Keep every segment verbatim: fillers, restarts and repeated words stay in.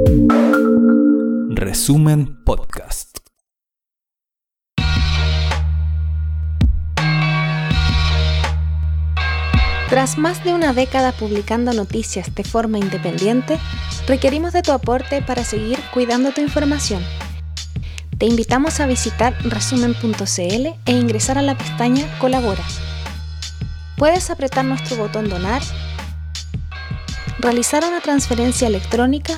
Resumen Podcast. Tras más de una década publicando noticias de forma independiente, requerimos de tu aporte para seguir cuidando tu información. Te invitamos a visitar resumen punto c l e ingresar a la pestaña Colabora. Puedes apretar nuestro botón Donar, realizar una transferencia electrónica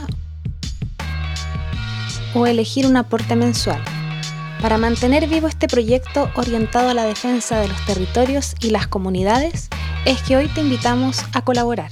o elegir un aporte mensual para mantener vivo este proyecto orientado a la defensa de los territorios y las comunidades. Es que hoy te invitamos a colaborar.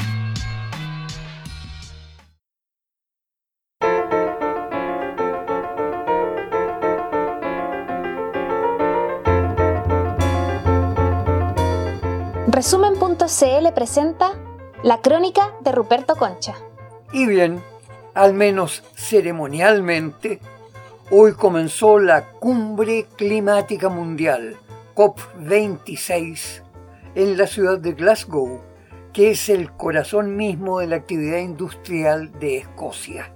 resumen punto c l presenta la crónica de Ruperto Concha. Y bien, al menos ceremonialmente, hoy comenzó la Cumbre Climática Mundial, COP veintiséis, en la ciudad de Glasgow, que es el corazón mismo de la actividad industrial de Escocia.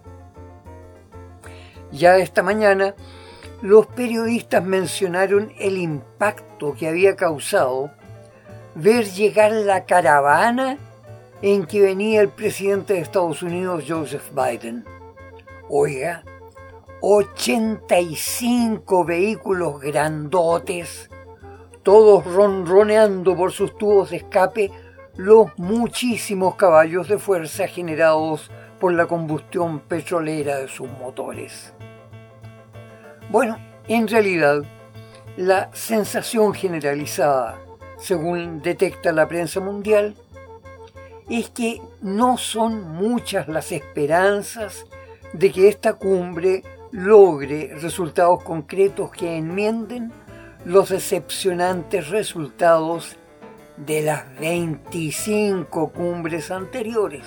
Ya esta mañana, los periodistas mencionaron el impacto que había causado ver llegar la caravana en que venía el presidente de Estados Unidos, Joseph Biden. Oiga, ochenta y cinco vehículos grandotes, todos ronroneando por sus tubos de escape los muchísimos caballos de fuerza generados por la combustión petrolera de sus motores. Bueno, en realidad, la sensación generalizada, según detecta la prensa mundial, es que no son muchas las esperanzas de que esta cumbre logre resultados concretos que enmienden los decepcionantes resultados de las veinticinco cumbres anteriores.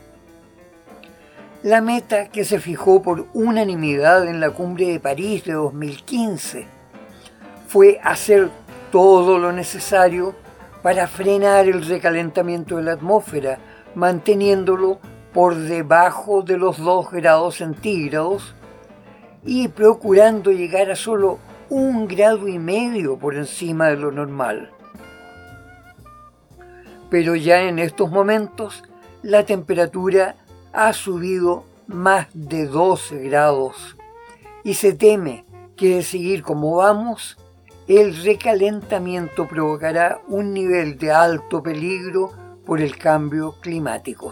La meta que se fijó por unanimidad en la cumbre de París de dos mil quince fue hacer todo lo necesario para frenar el recalentamiento de la atmósfera, manteniéndolo por debajo de los dos grados centígrados y procurando llegar a solo un grado y medio por encima de lo normal. Pero ya en estos momentos la temperatura ha subido más de doce grados y se teme que de seguir como vamos, el recalentamiento provocará un nivel de alto peligro por el cambio climático.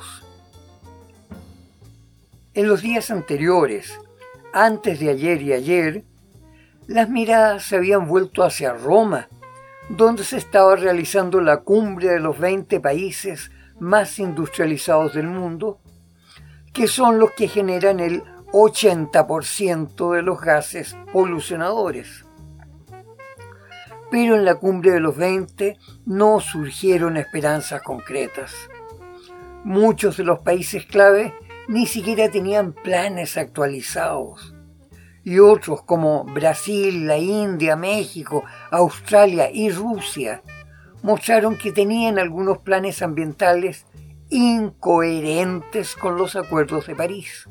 En los días anteriores, antes de ayer y ayer, las miradas se habían vuelto hacia Roma, donde se estaba realizando la cumbre de los veinte países más industrializados del mundo, que son los que generan el ochenta por ciento de los gases polucionadores. Pero en la cumbre de los veinte no surgieron esperanzas concretas. Muchos de los países clave ni siquiera tenían planes actualizados. Y otros como Brasil, la India, México, Australia y Rusia mostraron que tenían algunos planes ambientales incoherentes con los acuerdos de París.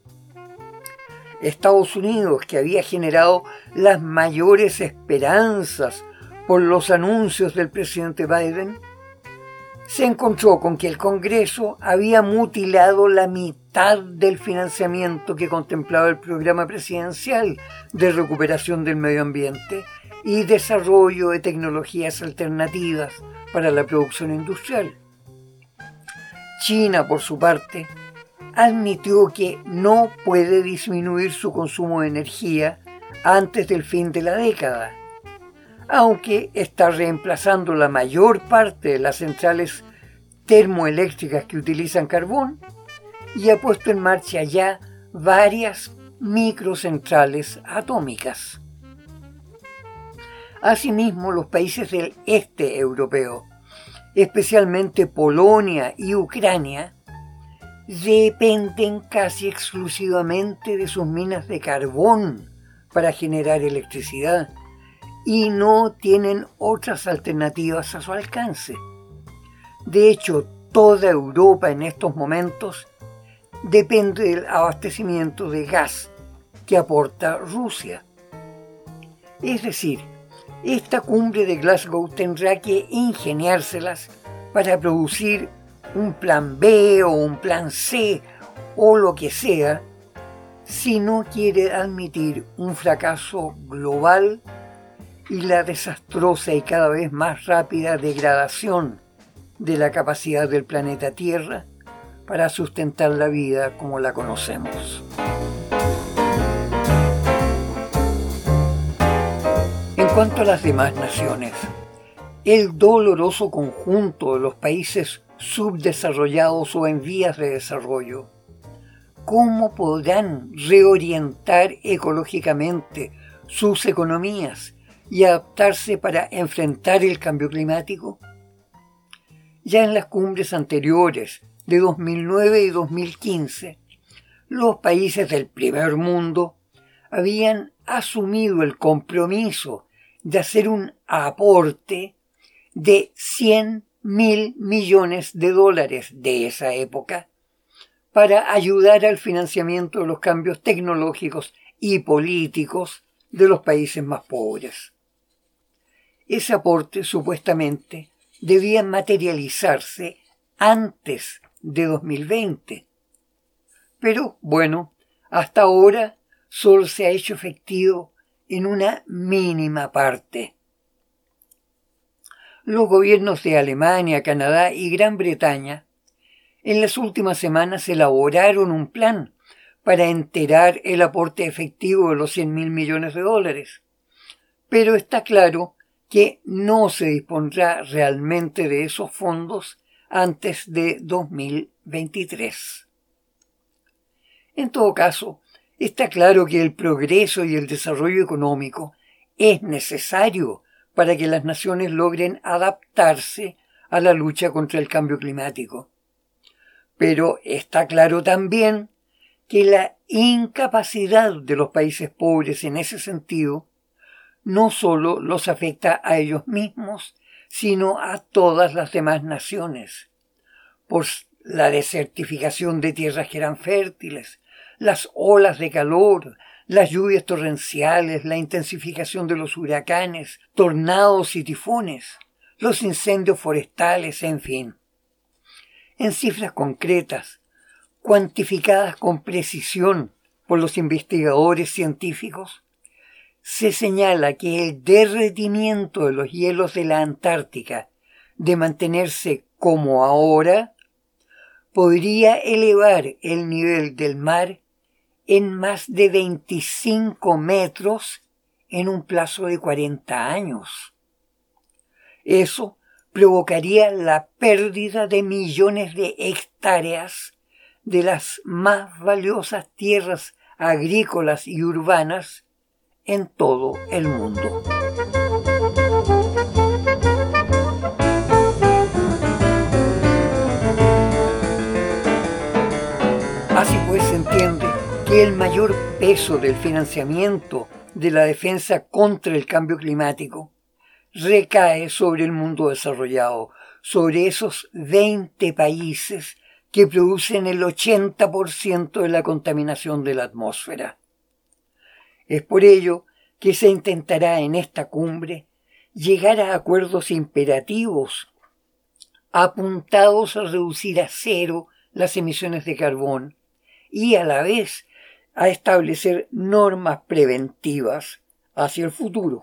Estados Unidos, que había generado las mayores esperanzas por los anuncios del presidente Biden, se encontró con que el Congreso había mutilado la mitad del financiamiento que contemplaba el programa presidencial de recuperación del medio ambiente y desarrollo de tecnologías alternativas para la producción industrial. China, por su parte, admitió que no puede disminuir su consumo de energía antes del fin de la década, aunque está reemplazando la mayor parte de las centrales termoeléctricas que utilizan carbón y ha puesto en marcha ya varias microcentrales atómicas. Asimismo, los países del este europeo, especialmente Polonia y Ucrania, dependen casi exclusivamente de sus minas de carbón para generar electricidad y no tienen otras alternativas a su alcance. De hecho, toda Europa en estos momentos depende del abastecimiento de gas que aporta Rusia. Es decir, esta cumbre de Glasgow tendrá que ingeniárselas para producir un plan B o un plan C o lo que sea, si no quiere admitir un fracaso global y la desastrosa y cada vez más rápida degradación de la capacidad del planeta Tierra para sustentar la vida como la conocemos. En cuanto a las demás naciones, el doloroso conjunto de los países subdesarrollados o en vías de desarrollo, ¿cómo podrán reorientar ecológicamente sus economías y adaptarse para enfrentar el cambio climático? Ya en las cumbres anteriores de dos mil nueve y dos mil quince, los países del primer mundo habían asumido el compromiso de hacer un aporte de cien mil millones de dólares de esa época para ayudar al financiamiento de los cambios tecnológicos y políticos de los países más pobres. Ese aporte supuestamente debía materializarse antes de dos mil veinte. Pero, bueno, hasta ahora solo se ha hecho efectivo en una mínima parte. Los gobiernos de Alemania, Canadá y Gran Bretaña en las últimas semanas elaboraron un plan para enterar el aporte efectivo de los cien mil millones de dólares. Pero está claro que no se dispondrá realmente de esos fondos antes de dos mil veintitrés. En todo caso, está claro que el progreso y el desarrollo económico es necesario para que las naciones logren adaptarse a la lucha contra el cambio climático. Pero está claro también que la incapacidad de los países pobres en ese sentido no solo los afecta a ellos mismos, sino a todas las demás naciones, por la desertificación de tierras que eran fértiles, las olas de calor, las lluvias torrenciales, la intensificación de los huracanes, tornados y tifones, los incendios forestales, en fin. En cifras concretas, cuantificadas con precisión por los investigadores científicos, se señala que el derretimiento de los hielos de la Antártica, de mantenerse como ahora, podría elevar el nivel del mar en más de veinticinco metros en un plazo de cuarenta años. Eso provocaría la pérdida de millones de hectáreas de las más valiosas tierras agrícolas y urbanas en todo el mundo. Así pues se entiende que el mayor peso del financiamiento de la defensa contra el cambio climático recae sobre el mundo desarrollado, sobre esos veinte países que producen el ochenta por ciento de la contaminación de la atmósfera. Es por ello que se intentará en esta cumbre llegar a acuerdos imperativos apuntados a reducir a cero las emisiones de carbón y a la vez a establecer normas preventivas hacia el futuro.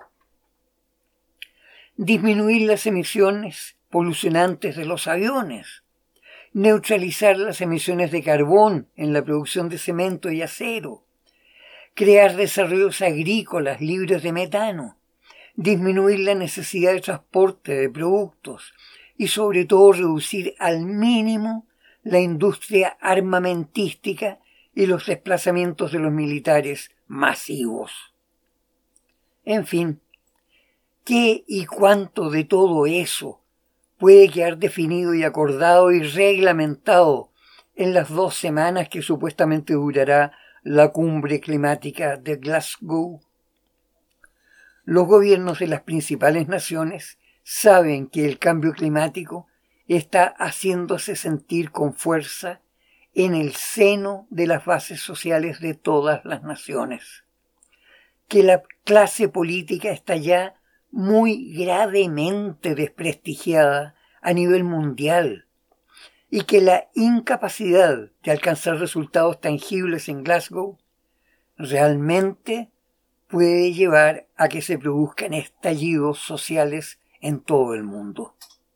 Disminuir las emisiones polucionantes de los aviones, neutralizar las emisiones de carbón en la producción de cemento y acero, crear desarrollos agrícolas libres de metano, disminuir la necesidad de transporte de productos y sobre todo reducir al mínimo la industria armamentística y los desplazamientos de los militares masivos. En fin, ¿qué y cuánto de todo eso puede quedar definido y acordado y reglamentado en las dos semanas que supuestamente durará la cumbre climática de Glasgow? Los gobiernos de las principales naciones saben que el cambio climático está haciéndose sentir con fuerza en el seno de las bases sociales de todas las naciones, que la clase política está ya muy gravemente desprestigiada a nivel mundial y que la incapacidad de alcanzar resultados tangibles en Glasgow realmente puede llevar a que se produzcan estallidos sociales en todo el mundo.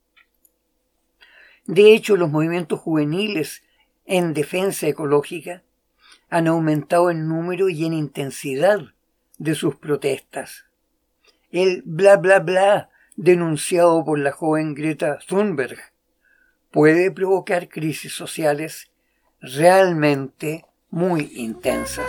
De hecho, los movimientos juveniles en defensa ecológica han aumentado en número y en intensidad de sus protestas. El bla bla bla denunciado por la joven Greta Thunberg puede provocar crisis sociales realmente muy intensas.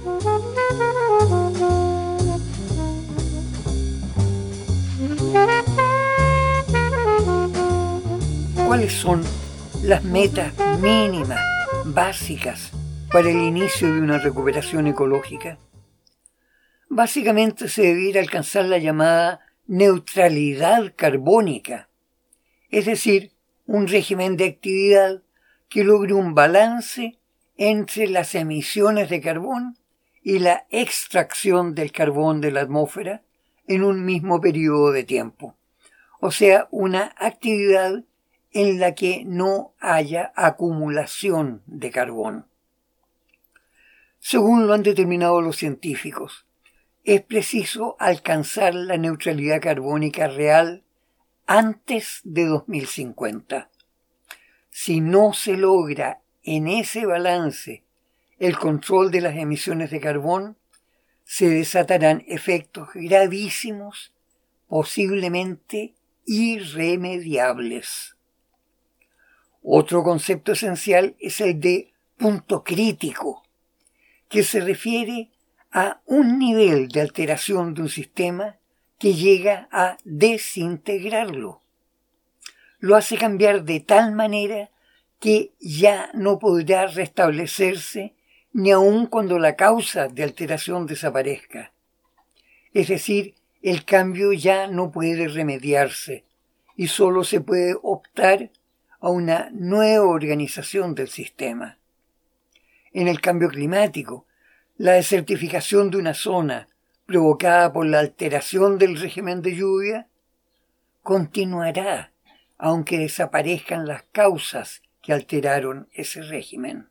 ¿Cuáles son las metas mínimas, básicas, para el inicio de una recuperación ecológica? Básicamente se debiera alcanzar la llamada neutralidad carbónica, es decir, un régimen de actividad que logre un balance entre las emisiones de carbón y la extracción del carbón de la atmósfera en un mismo periodo de tiempo, o sea, una actividad en la que no haya acumulación de carbón. Según lo han determinado los científicos, es preciso alcanzar la neutralidad carbónica real antes de dos mil cincuenta. Si no se logra en ese balance el control de las emisiones de carbón, se desatarán efectos gravísimos, posiblemente irremediables. Otro concepto esencial es el de punto crítico, que se refiere a un nivel de alteración de un sistema que llega a desintegrarlo. Lo hace cambiar de tal manera que ya no podrá restablecerse ni aun cuando la causa de alteración desaparezca. Es decir, el cambio ya no puede remediarse y solo se puede optar a una nueva organización del sistema. En el cambio climático, la desertificación de una zona provocada por la alteración del régimen de lluvia continuará aunque desaparezcan las causas que alteraron ese régimen.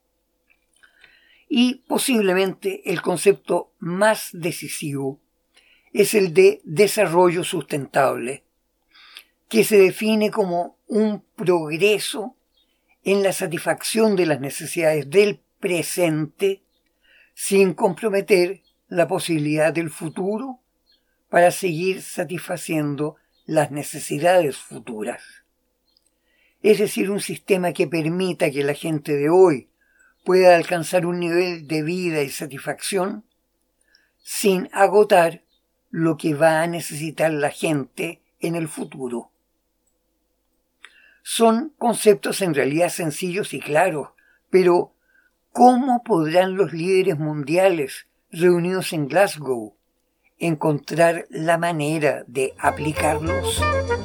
Y posiblemente el concepto más decisivo es el de desarrollo sustentable, que se define como un progreso en la satisfacción de las necesidades del presente sin comprometer la posibilidad del futuro para seguir satisfaciendo las necesidades futuras. Es decir, un sistema que permita que la gente de hoy pueda alcanzar un nivel de vida y satisfacción sin agotar lo que va a necesitar la gente en el futuro. Son conceptos en realidad sencillos y claros, pero ¿cómo podrán los líderes mundiales reunidos en Glasgow encontrar la manera de aplicarlos?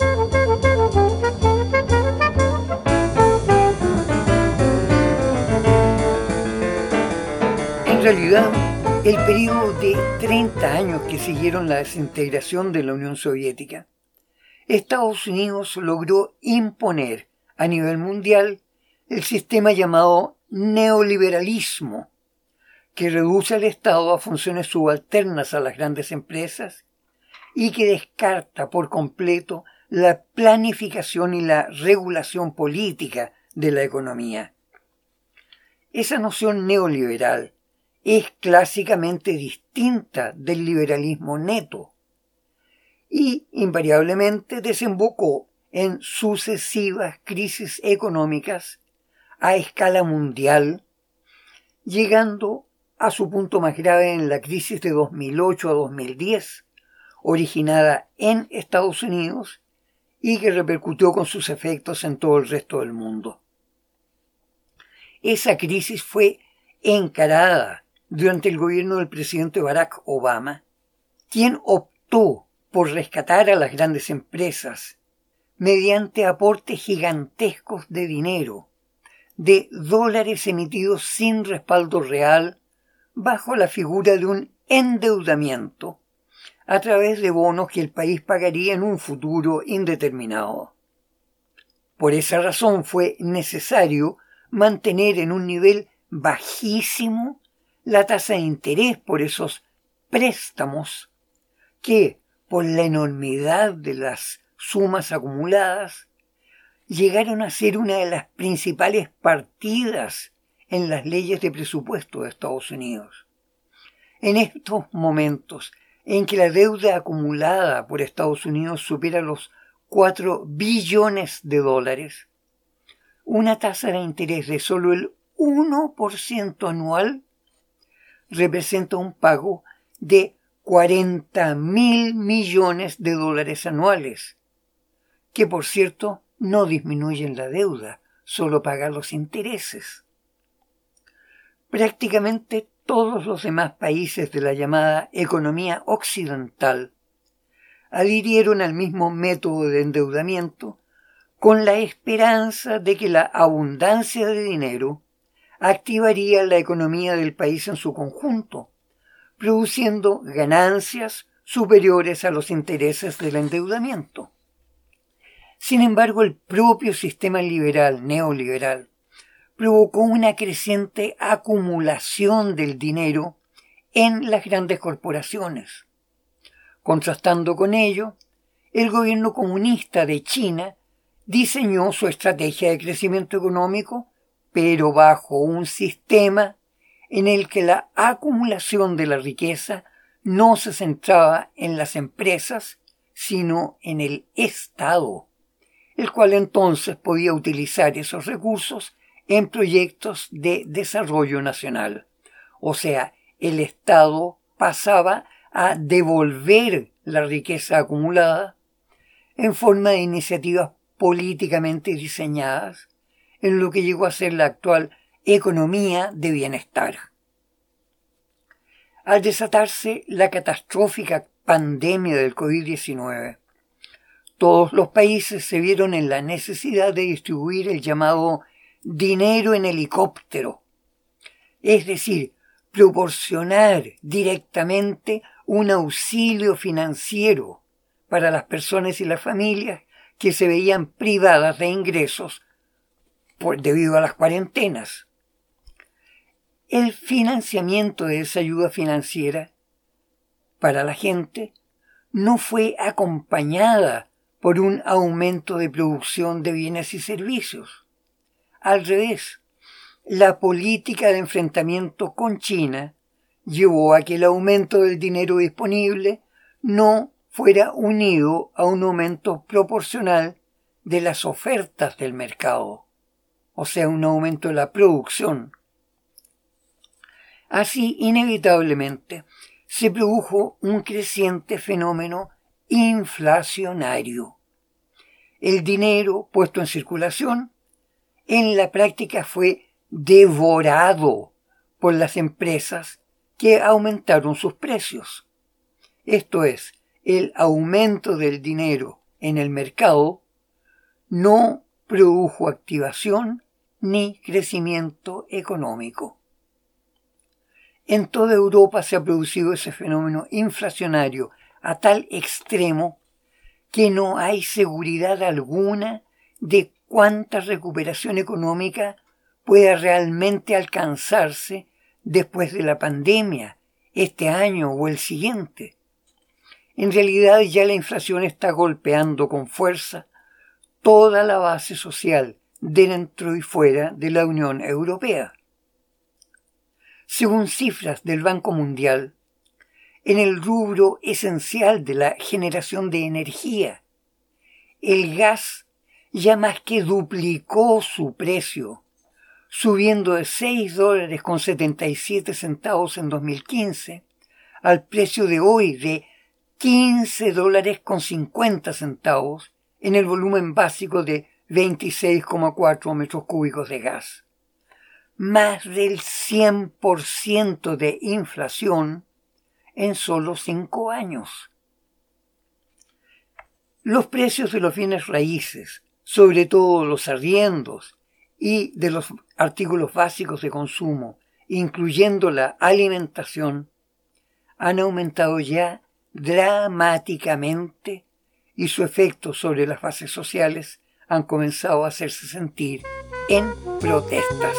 En realidad, el periodo de treinta años que siguieron la desintegración de la Unión Soviética, Estados Unidos logró imponer a nivel mundial el sistema llamado neoliberalismo, que reduce al Estado a funciones subalternas a las grandes empresas y que descarta por completo la planificación y la regulación política de la economía. Esa noción neoliberal es clásicamente distinta del liberalismo neto y invariablemente desembocó en sucesivas crisis económicas a escala mundial, llegando a su punto más grave en la crisis de dos mil ocho a dos mil diez, originada en Estados Unidos y que repercutió con sus efectos en todo el resto del mundo. Esa crisis fue encarada durante el gobierno del presidente Barack Obama, quien optó por rescatar a las grandes empresas mediante aportes gigantescos de dinero, de dólares emitidos sin respaldo real bajo la figura de un endeudamiento a través de bonos que el país pagaría en un futuro indeterminado. Por esa razón fue necesario mantener en un nivel bajísimo la tasa de interés por esos préstamos que, por la enormidad de las sumas acumuladas, llegaron a ser una de las principales partidas en las leyes de presupuesto de Estados Unidos. En estos momentos en que la deuda acumulada por Estados Unidos supera los cuatro billones de dólares, una tasa de interés de solo el uno por ciento anual representa un pago de cuarenta mil millones de dólares anuales, que por cierto no disminuyen la deuda, solo pagan los intereses. Prácticamente todos los demás países de la llamada economía occidental adhirieron al mismo método de endeudamiento con la esperanza de que la abundancia de dinero activaría la economía del país en su conjunto, produciendo ganancias superiores a los intereses del endeudamiento. Sin embargo, el propio sistema liberal, neoliberal, provocó una creciente acumulación del dinero en las grandes corporaciones. Contrastando con ello, el gobierno comunista de China diseñó su estrategia de crecimiento económico, pero bajo un sistema en el que la acumulación de la riqueza no se centraba en las empresas, sino en el Estado, el cual entonces podía utilizar esos recursos en proyectos de desarrollo nacional. O sea, el Estado pasaba a devolver la riqueza acumulada en forma de iniciativas políticamente diseñadas en lo que llegó a ser la actual economía de bienestar. Al desatarse la catastrófica pandemia del COVID diecinueve, todos los países se vieron en la necesidad de distribuir el llamado dinero en helicóptero, es decir, proporcionar directamente un auxilio financiero para las personas y las familias que se veían privadas de ingresos por, debido a las cuarentenas. El financiamiento de esa ayuda financiera para la gente no fue acompañada por un aumento de producción de bienes y servicios. Al revés, la política de enfrentamiento con China llevó a que el aumento del dinero disponible no fuera unido a un aumento proporcional de las ofertas del mercado, o sea, un aumento de la producción. Así, inevitablemente, se produjo un creciente fenómeno inflacionario. El dinero puesto en circulación en la práctica fue devorado por las empresas que aumentaron sus precios. Esto es, el aumento del dinero en el mercado no produjo activación ni crecimiento económico. En toda Europa se ha producido ese fenómeno inflacionario a tal extremo que no hay seguridad alguna de cuánta recuperación económica pueda realmente alcanzarse después de la pandemia, este año o el siguiente. En realidad ya la inflación está golpeando con fuerza toda la base social dentro y fuera de la Unión Europea. Según cifras del Banco Mundial, en el rubro esencial de la generación de energía, el gas ya más que duplicó su precio, subiendo de seis dólares con setenta y siete centavos en dos mil quince al precio de hoy de quince dólares con cincuenta centavos en el volumen básico de veintiséis coma cuatro metros cúbicos de gas. Más del cien por ciento de inflación en solo cinco años. Los precios de los bienes raíces, sobre todo los arriendos y de los artículos básicos de consumo, incluyendo la alimentación, han aumentado ya dramáticamente y su efecto sobre las bases sociales han comenzado a hacerse sentir en protestas.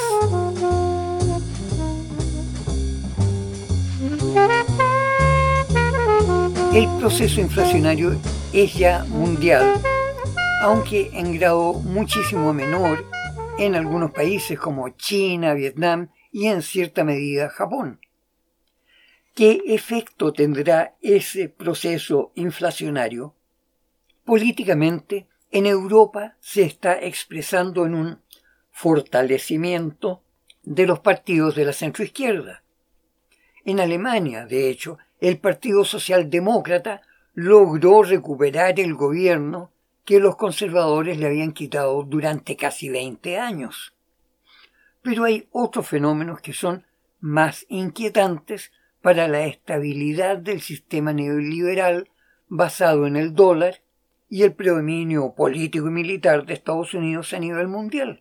El proceso inflacionario es ya mundial, aunque en grado muchísimo menor en algunos países como China, Vietnam y en cierta medida Japón. ¿Qué efecto tendrá ese proceso inflacionario? Políticamente, en Europa se está expresando en un fortalecimiento de los partidos de la centroizquierda. En Alemania, de hecho, el Partido Socialdemócrata logró recuperar el gobierno que los conservadores le habían quitado durante casi veinte años. Pero hay otros fenómenos que son más inquietantes para la estabilidad del sistema neoliberal basado en el dólar y el predominio político y militar de Estados Unidos a nivel mundial.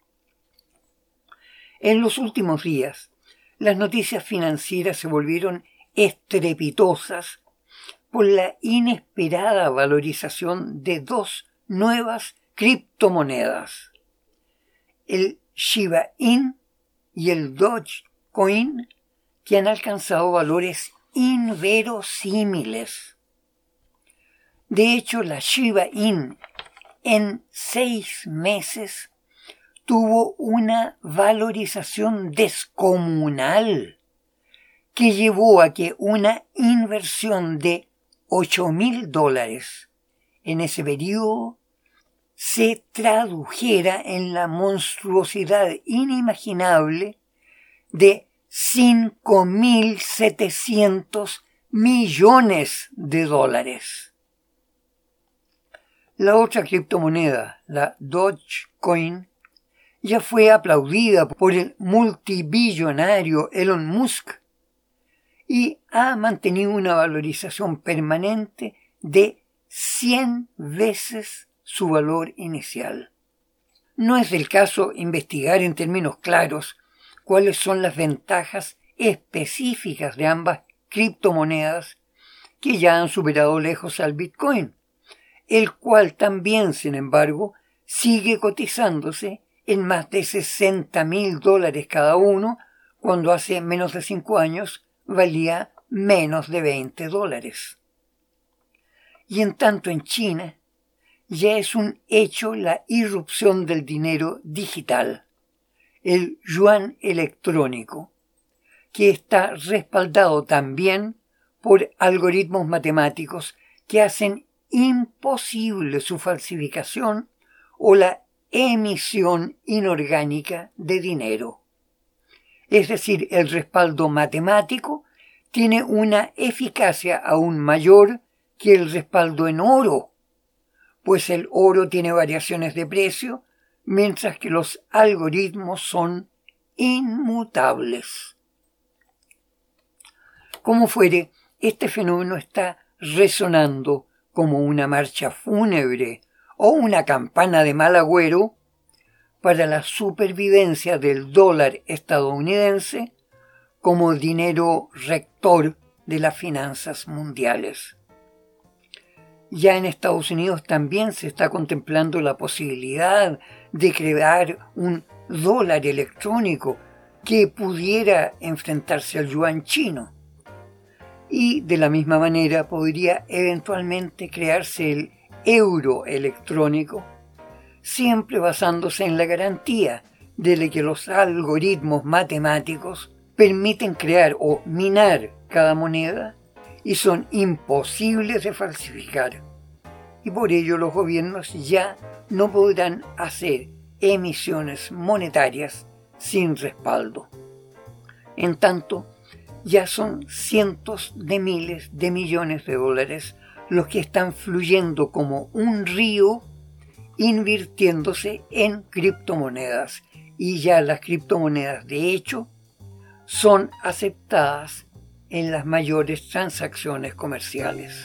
En los últimos días, las noticias financieras se volvieron estrepitosas por la inesperada valorización de dos nuevas criptomonedas, el Shiba Inu y el Dogecoin, que han alcanzado valores inverosímiles. De hecho, la Shiba Inu en seis meses tuvo una valorización descomunal que llevó a que una inversión de ocho mil dólares en ese periodo se tradujera en la monstruosidad inimaginable de cinco mil setecientos millones de dólares. La otra criptomoneda, la Dogecoin, ya fue aplaudida por el multibillonario Elon Musk y ha mantenido una valorización permanente de cien veces su valor inicial. No es del caso investigar en términos claros cuáles son las ventajas específicas de ambas criptomonedas que ya han superado lejos al Bitcoin, el cual también, sin embargo, sigue cotizándose en más de sesenta mil dólares cada uno, cuando hace menos de cinco años valía menos de veinte dólares. Y en tanto en China, ya es un hecho la irrupción del dinero digital, el yuan electrónico, que está respaldado también por algoritmos matemáticos que hacen imposible su falsificación o la emisión inorgánica de dinero. Es decir, el respaldo matemático tiene una eficacia aún mayor que el respaldo en oro, pues el oro tiene variaciones de precio, mientras que los algoritmos son inmutables. Como fuere, este fenómeno está resonando como una marcha fúnebre o una campana de mal agüero para la supervivencia del dólar estadounidense como dinero rector de las finanzas mundiales. Ya en Estados Unidos también se está contemplando la posibilidad de crear un dólar electrónico que pudiera enfrentarse al yuan chino. Y de la misma manera podría eventualmente crearse el euro electrónico, siempre basándose en la garantía de que los algoritmos matemáticos permiten crear o minar cada moneda y son imposibles de falsificar. Y por ello los gobiernos ya no podrán hacer emisiones monetarias sin respaldo. En tanto, ya son cientos de miles de millones de dólares los que están fluyendo como un río, invirtiéndose en criptomonedas. Y ya las criptomonedas, de hecho, son aceptadas en las mayores transacciones comerciales.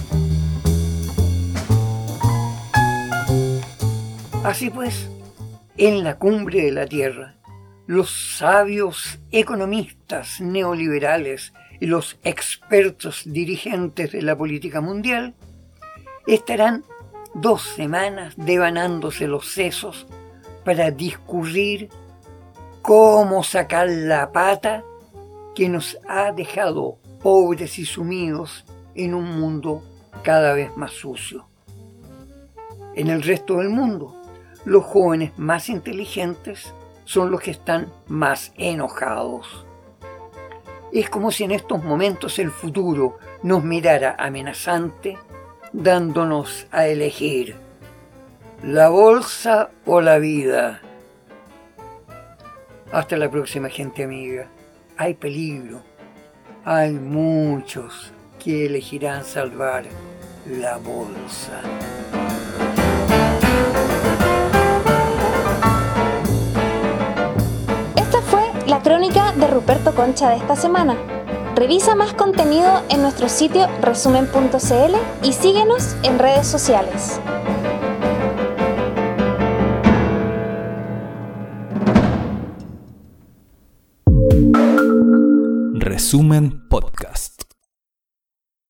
Así pues, en la cumbre de la Tierra, los sabios economistas neoliberales y los expertos dirigentes de la política mundial estarán dos semanas devanándose los sesos para discurrir cómo sacar la pata que nos ha dejado pobres y sumidos en un mundo cada vez más sucio. En el resto del mundo, los jóvenes más inteligentes son los que están más enojados. Es como si en estos momentos el futuro nos mirara amenazante, dándonos a elegir la bolsa o la vida. Hasta la próxima, gente amiga. Hay peligro. Hay muchos que elegirán salvar la bolsa. Esta fue la crónica de Ruperto Concha de esta semana. Revisa más contenido en nuestro sitio resumen punto c l y síguenos en redes sociales. Resumen Podcast.